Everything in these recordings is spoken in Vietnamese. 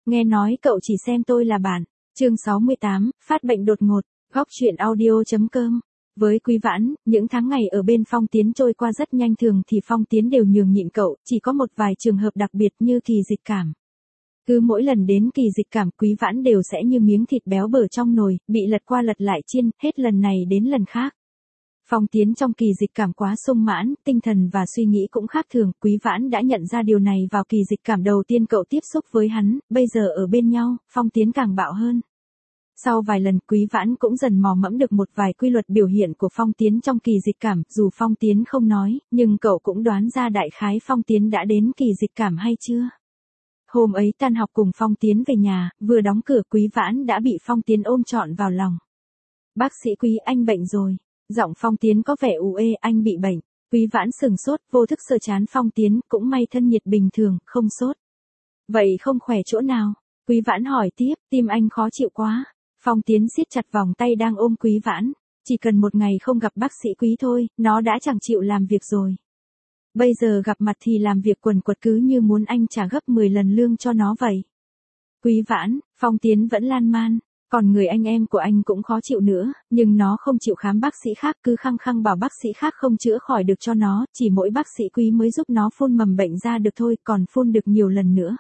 nghe nói cậu chỉ xem tôi là bạn. Chương 68, phát bệnh đột ngột, góc truyện audio.com. Với Quý Vãn, những tháng ngày ở bên Phong Tiến trôi qua rất nhanh, thường thì Phong Tiến đều nhường nhịn cậu, chỉ có một vài trường hợp đặc biệt như kỳ dịch cảm. Cứ mỗi lần đến kỳ dịch cảm, Quý Vãn đều sẽ như miếng thịt béo bở trong nồi, bị lật qua lật lại chiên, hết lần này đến lần khác. Phong Tiến trong kỳ dịch cảm quá sung mãn, tinh thần và suy nghĩ cũng khác thường, Quý Vãn đã nhận ra điều này vào kỳ dịch cảm đầu tiên cậu tiếp xúc với hắn, bây giờ ở bên nhau, Phong Tiến càng bạo hơn. Sau vài lần, Quý Vãn cũng dần mò mẫm được một vài quy luật biểu hiện của Phong Tiến trong kỳ dịch cảm, dù Phong Tiến không nói, nhưng cậu cũng đoán ra đại khái Phong Tiến đã đến kỳ dịch cảm hay chưa. Hôm ấy tan học cùng Phong Tiến về nhà, vừa đóng cửa Quý Vãn đã bị Phong Tiến ôm trọn vào lòng. Bác sĩ Quý, anh bệnh rồi. Giọng Phong Tiến có vẻ u ê, anh bị bệnh. Quý Vãn sừng sốt, vô thức sờ trán Phong Tiến, cũng may thân nhiệt bình thường, không sốt. Vậy không khỏe chỗ nào? Quý Vãn hỏi tiếp, tim anh khó chịu quá. Phong Tiến siết chặt vòng tay đang ôm Quý Vãn. Chỉ cần một ngày không gặp bác sĩ Quý thôi, nó đã chẳng chịu làm việc rồi. Bây giờ gặp mặt thì làm việc quần quật cứ như muốn anh trả gấp 10 lần lương cho nó vậy. Quý Vãn, Phong Tiến vẫn lan man. Còn người anh em của anh cũng khó chịu nữa, nhưng nó không chịu khám bác sĩ khác, cứ khăng khăng bảo bác sĩ khác không chữa khỏi được cho nó, chỉ mỗi bác sĩ Quý mới giúp nó phun mầm bệnh ra được thôi, còn phun được nhiều lần nữa.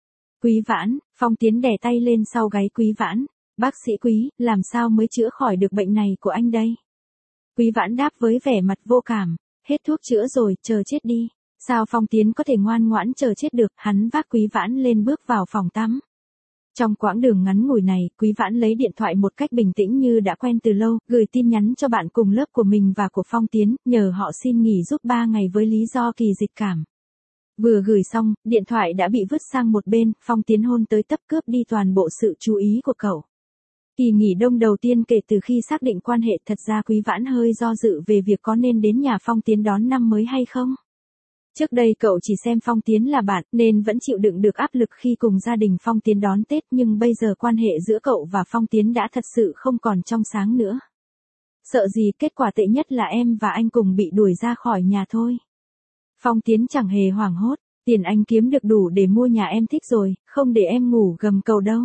Quý Vãn, Phong Tiến đè tay lên sau gáy Quý Vãn. Bác sĩ Quý, làm sao mới chữa khỏi được bệnh này của anh đây? Quý Vãn đáp với vẻ mặt vô cảm, hết thuốc chữa rồi, chờ chết đi. Sao Phong Tiến có thể ngoan ngoãn chờ chết được, hắn vác Quý Vãn lên bước vào phòng tắm. Trong quãng đường ngắn ngủi này, Quý Vãn lấy điện thoại một cách bình tĩnh như đã quen từ lâu, gửi tin nhắn cho bạn cùng lớp của mình và của Phong Tiến, nhờ họ xin nghỉ giúp 3 ngày với lý do kỳ dịch cảm. Vừa gửi xong, điện thoại đã bị vứt sang một bên, Phong Tiến hôn tới tấp cướp đi toàn bộ sự chú ý của cậu. Kỳ nghỉ đông đầu tiên kể từ khi xác định quan hệ, thật ra Quý Vãn hơi do dự về việc có nên đến nhà Phong Tiến đón năm mới hay không. Trước đây cậu chỉ xem Phong Tiến là bạn, nên vẫn chịu đựng được áp lực khi cùng gia đình Phong Tiến đón Tết, nhưng bây giờ quan hệ giữa cậu và Phong Tiến đã thật sự không còn trong sáng nữa. Sợ gì, kết quả tệ nhất là em và anh cùng bị đuổi ra khỏi nhà thôi. Phong Tiến chẳng hề hoảng hốt, tiền anh kiếm được đủ để mua nhà em thích rồi, không để em ngủ gầm cầu đâu.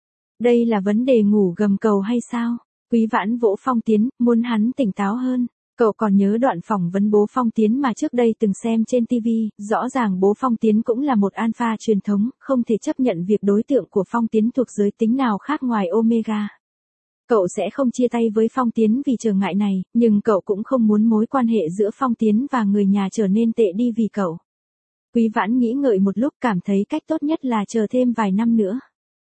Đây là vấn đề ngủ gầm cầu hay sao? Quý Vãn vỗ Phong Tiến, muốn hắn tỉnh táo hơn. Cậu còn nhớ đoạn phỏng vấn bố Phong Tiến mà trước đây từng xem trên TV, rõ ràng bố Phong Tiến cũng là một alpha truyền thống, không thể chấp nhận việc đối tượng của Phong Tiến thuộc giới tính nào khác ngoài Omega. Cậu sẽ không chia tay với Phong Tiến vì trở ngại này, nhưng cậu cũng không muốn mối quan hệ giữa Phong Tiến và người nhà trở nên tệ đi vì cậu. Quý Vãn nghĩ ngợi một lúc, cảm thấy cách tốt nhất là chờ thêm vài năm nữa.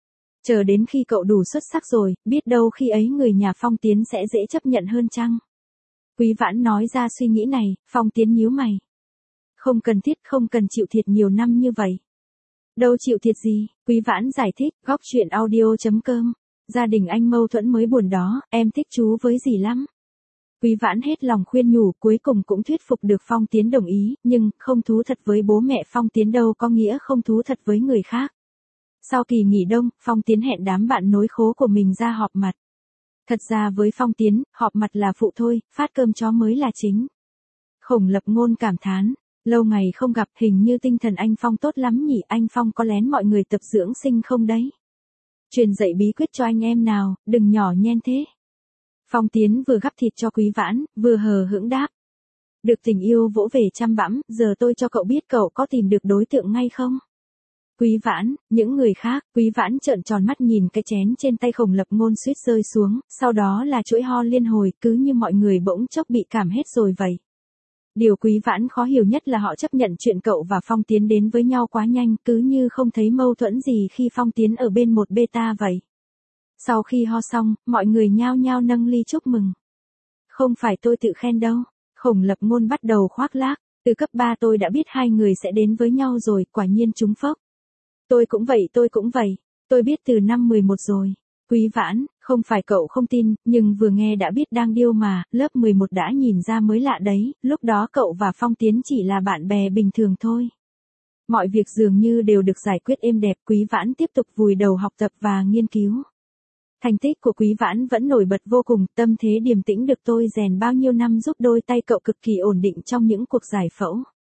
Chờ đến khi cậu đủ xuất sắc rồi, biết đâu khi ấy người nhà Phong Tiến sẽ dễ chấp nhận hơn chăng? Quý Vãn nói ra suy nghĩ này, Phong Tiến nhíu mày. Không cần thiết, không cần chịu thiệt nhiều năm như vậy. Đâu chịu thiệt gì, Quý Vãn giải thích, góc truyện audio.com. Gia đình anh mâu thuẫn mới buồn đó, em thích chú với dì lắm. Quý Vãn hết lòng khuyên nhủ, cuối cùng cũng thuyết phục được Phong Tiến đồng ý, nhưng không thú thật với bố mẹ Phong Tiến đâu có nghĩa không thú thật với người khác. Sau kỳ nghỉ đông, Phong Tiến hẹn đám bạn nối khố của mình ra họp mặt. Thật ra với Phong Tiến, họp mặt là phụ thôi, phát cơm chó mới là chính. Khổng Lập Ngôn cảm thán, lâu ngày không gặp, hình như tinh thần anh Phong tốt lắm nhỉ, anh Phong có lén mọi người tập dưỡng sinh không đấy? Truyền dạy bí quyết cho anh em nào, đừng nhỏ nhen thế. Phong Tiến vừa gắp thịt cho Quý Vãn, vừa hờ hững đáp. Được tình yêu vỗ về chăm bẵm, giờ tôi cho cậu biết cậu có tìm được đối tượng ngay không? Quý Vãn, những người khác, Quý Vãn trợn tròn mắt nhìn cái chén trên tay Khổng Lập Ngôn suýt rơi xuống, sau đó là chuỗi ho liên hồi, cứ như mọi người bỗng chốc bị cảm hết rồi vậy. Điều Quý Vãn khó hiểu nhất là họ chấp nhận chuyện cậu và Phong Tiến đến với nhau quá nhanh, cứ như không thấy mâu thuẫn gì khi Phong Tiến ở bên một beta vậy. Sau khi ho xong, mọi người nhao nhao nâng ly chúc mừng. Không phải tôi tự khen đâu, Khổng Lập Ngôn bắt đầu khoác lác, từ cấp 3 tôi đã biết hai người sẽ đến với nhau rồi, quả nhiên trúng phốc. Tôi cũng vậy, tôi biết từ năm 11 rồi. Quý Vãn, không phải cậu không tin, nhưng vừa nghe đã biết đang điêu mà, lớp 11 đã nhìn ra mới lạ đấy, lúc đó cậu và Phong Tiến chỉ là bạn bè bình thường thôi. Mọi việc dường như đều được giải quyết êm đẹp, Quý Vãn tiếp tục vùi đầu học tập và nghiên cứu. Thành tích của Quý Vãn vẫn nổi bật vô cùng, tâm thế điềm tĩnh được tôi rèn bao nhiêu năm giúp đôi tay cậu cực kỳ ổn định trong những cuộc giải phẫu.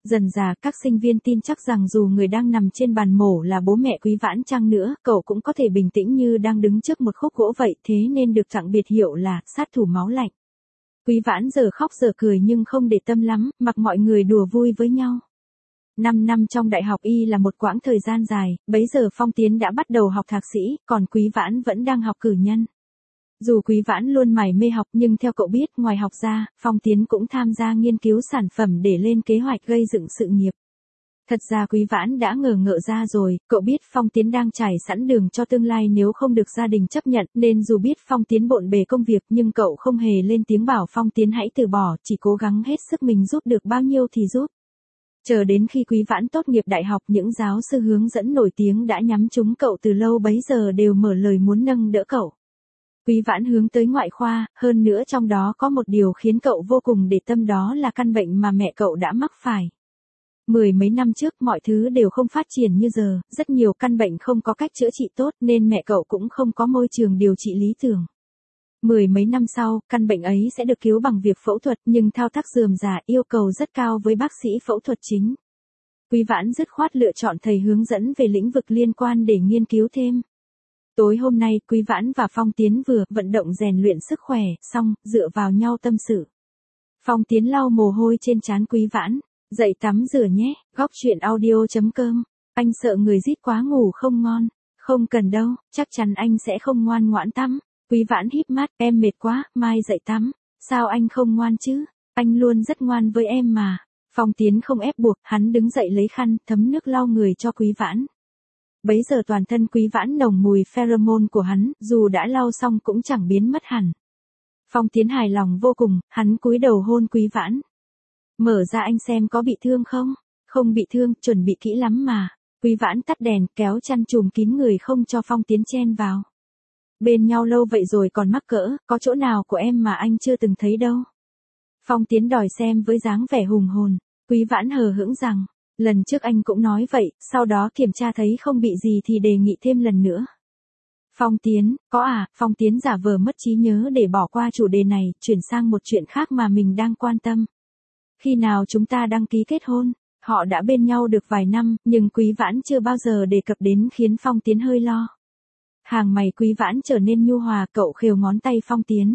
Dần dà các sinh viên tin chắc rằng dù người đang nằm trên bàn mổ là bố mẹ Quý Vãn chăng nữa, cậu cũng có thể bình tĩnh như đang đứng trước một khúc gỗ vậy, thế nên được tặng biệt hiệu là sát thủ máu lạnh. Quý Vãn giờ khóc giờ cười nhưng không để tâm lắm, mặc mọi người đùa vui với nhau. 5 năm trong đại học y là một quãng thời gian dài, bấy giờ Phong Tiến đã bắt đầu học thạc sĩ, còn Quý Vãn vẫn đang học cử nhân. Dù Quý Vãn luôn mải mê học nhưng theo cậu biết, ngoài học ra, Phong Tiến cũng tham gia nghiên cứu sản phẩm để lên kế hoạch gây dựng sự nghiệp. Thật ra Quý Vãn đã ngờ ngợ ra rồi, cậu biết Phong Tiến đang trải sẵn đường cho tương lai nếu không được gia đình chấp nhận, nên dù biết Phong Tiến bộn bề công việc nhưng cậu không hề lên tiếng bảo Phong Tiến hãy từ bỏ, chỉ cố gắng hết sức mình giúp được bao nhiêu thì giúp. Chờ đến khi Quý Vãn tốt nghiệp đại học, những giáo sư hướng dẫn nổi tiếng đã nhắm trúng cậu từ lâu bấy giờ đều mở lời muốn nâng đỡ cậu. Quý Vãn hướng tới ngoại khoa, hơn nữa trong đó có một điều khiến cậu vô cùng để tâm, đó là căn bệnh mà mẹ cậu đã mắc phải. 10 mấy năm trước mọi thứ đều không phát triển như giờ, rất nhiều căn bệnh không có cách chữa trị tốt nên mẹ cậu cũng không có môi trường điều trị lý tưởng. 10 mấy năm sau, căn bệnh ấy sẽ được cứu bằng việc phẫu thuật nhưng thao tác rườm rà, yêu cầu rất cao với bác sĩ phẫu thuật chính. Quý Vãn dứt khoát lựa chọn thầy hướng dẫn về lĩnh vực liên quan để nghiên cứu thêm. Tối hôm nay, Quý Vãn và Phong Tiến vừa vận động rèn luyện sức khỏe, xong, dựa vào nhau tâm sự. Phong Tiến lau mồ hôi trên trán Quý Vãn. Dậy tắm rửa nhé, góc chuyện audio.com. Anh sợ người rít quá ngủ không ngon. Không cần đâu, chắc chắn anh sẽ không ngoan ngoãn tắm. Quý Vãn híp mắt, em mệt quá, mai dậy tắm. Sao anh không ngoan chứ? Anh luôn rất ngoan với em mà. Phong Tiến không ép buộc, hắn đứng dậy lấy khăn, thấm nước lau người cho Quý Vãn. Bấy giờ toàn thân Quý Vãn nồng mùi pheromone của hắn, dù đã lau xong cũng chẳng biến mất hẳn. Phong Tiến hài lòng vô cùng, hắn cúi đầu hôn Quý Vãn. Mở ra anh xem có bị thương không? Không bị thương, chuẩn bị kỹ lắm mà. Quý Vãn tắt đèn, kéo chăn trùm kín người không cho Phong Tiến chen vào. Bên nhau lâu vậy rồi còn mắc cỡ, có chỗ nào của em mà anh chưa từng thấy đâu. Phong Tiến đòi xem với dáng vẻ hùng hồn. Quý Vãn hờ hững rằng, lần trước anh cũng nói vậy, sau đó kiểm tra thấy không bị gì thì đề nghị thêm lần nữa. Phong Tiến, có à? Phong Tiến giả vờ mất trí nhớ để bỏ qua chủ đề này, chuyển sang một chuyện khác mà mình đang quan tâm. Khi nào chúng ta đăng ký kết hôn? Họ đã bên nhau được vài năm, nhưng Quý Vãn chưa bao giờ đề cập đến khiến Phong Tiến hơi lo. Hàng mày Quý Vãn trở nên nhu hòa, cậu khều ngón tay Phong Tiến.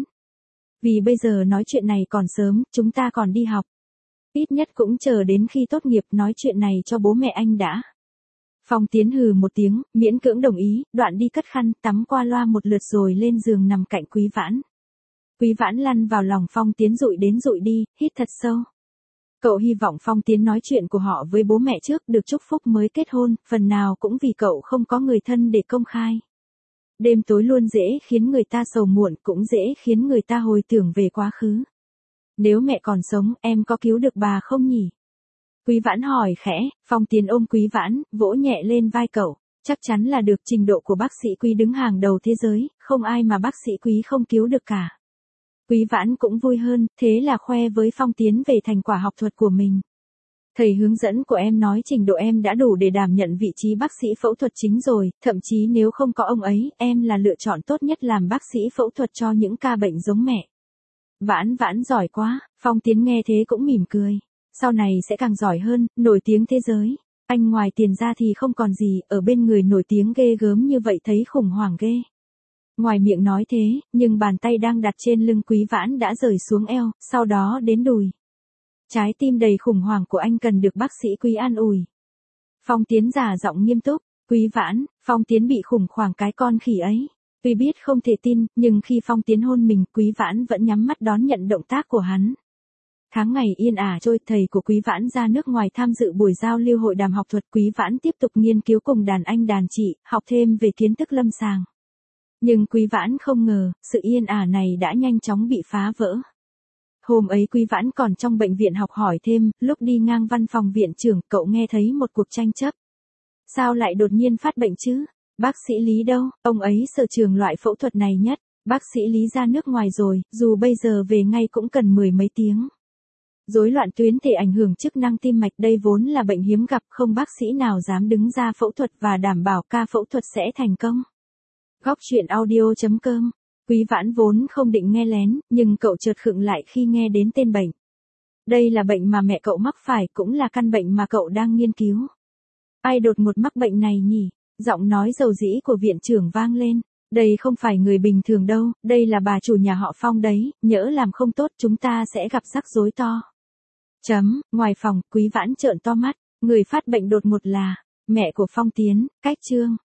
Vì bây giờ nói chuyện này còn sớm, chúng ta còn đi học. Ít nhất cũng chờ đến khi tốt nghiệp nói chuyện này cho bố mẹ anh đã. Phong Tiến hừ một tiếng, miễn cưỡng đồng ý, đoạn đi cất khăn, tắm qua loa một lượt rồi lên giường nằm cạnh Quý Vãn. Quý Vãn lăn vào lòng Phong Tiến dụi đến dụi đi, hít thật sâu. Cậu hy vọng Phong Tiến nói chuyện của họ với bố mẹ trước, được chúc phúc mới kết hôn, phần nào cũng vì cậu không có người thân để công khai. Đêm tối luôn dễ khiến người ta sầu muộn, cũng dễ khiến người ta hồi tưởng về quá khứ. Nếu mẹ còn sống, em có cứu được bà không nhỉ? Quý Vãn hỏi khẽ, Phong Tiến ôm Quý Vãn, vỗ nhẹ lên vai cậu. Chắc chắn là được, trình độ của bác sĩ Quý đứng hàng đầu thế giới, không ai mà bác sĩ Quý không cứu được cả. Quý Vãn cũng vui hơn, thế là khoe với Phong Tiến về thành quả học thuật của mình. Thầy hướng dẫn của em nói trình độ em đã đủ để đảm nhận vị trí bác sĩ phẫu thuật chính rồi, thậm chí nếu không có ông ấy, em là lựa chọn tốt nhất làm bác sĩ phẫu thuật cho những ca bệnh giống mẹ. Vãn Vãn giỏi quá, Phong Tiến nghe thế cũng mỉm cười. Sau này sẽ càng giỏi hơn, nổi tiếng thế giới. Anh ngoài tiền ra thì không còn gì, ở bên người nổi tiếng ghê gớm như vậy thấy khủng hoảng ghê. Ngoài miệng nói thế, nhưng bàn tay đang đặt trên lưng Quý Vãn đã rời xuống eo, sau đó đến đùi. Trái tim đầy khủng hoảng của anh cần được bác sĩ Quý an ủi. Phong Tiến giả giọng nghiêm túc, Quý Vãn, Phong Tiến bị khủng hoảng cái con khỉ ấy. Tuy biết không thể tin, nhưng khi Phong Tiến hôn mình, Quý Vãn vẫn nhắm mắt đón nhận động tác của hắn. Tháng ngày yên ả trôi, thầy của Quý Vãn ra nước ngoài tham dự buổi giao lưu hội đàm học thuật. Quý Vãn tiếp tục nghiên cứu cùng đàn anh đàn chị, học thêm về kiến thức lâm sàng. Nhưng Quý Vãn không ngờ, sự yên ả này đã nhanh chóng bị phá vỡ. Hôm ấy Quý Vãn còn trong bệnh viện học hỏi thêm, lúc đi ngang văn phòng viện trưởng, cậu nghe thấy một cuộc tranh chấp. Sao lại đột nhiên phát bệnh chứ? Bác sĩ Lý đâu? Ông ấy sở trường loại phẫu thuật này nhất. Bác sĩ Lý ra nước ngoài rồi, dù bây giờ về ngay cũng cần 10 mấy tiếng. Rối loạn tuyến thể ảnh hưởng chức năng tim mạch, đây vốn là bệnh hiếm gặp, không bác sĩ nào dám đứng ra phẫu thuật và đảm bảo ca phẫu thuật sẽ thành công. Góc chuyện audio.com. Quý Vãn vốn không định nghe lén, nhưng cậu chợt khựng lại khi nghe đến tên bệnh. Đây là bệnh mà mẹ cậu mắc phải, cũng là căn bệnh mà cậu đang nghiên cứu. Ai đột ngột mắc bệnh này nhỉ? Giọng nói dầu dĩ của viện trưởng vang lên. Đây không phải người bình thường đâu, đây là bà chủ nhà họ Phong đấy, nhỡ làm không tốt chúng ta sẽ gặp rắc rối to. Ngoài phòng, Quý Vãn trợn to mắt, người phát bệnh đột ngột là mẹ của Phong Tiến, Cách Trương.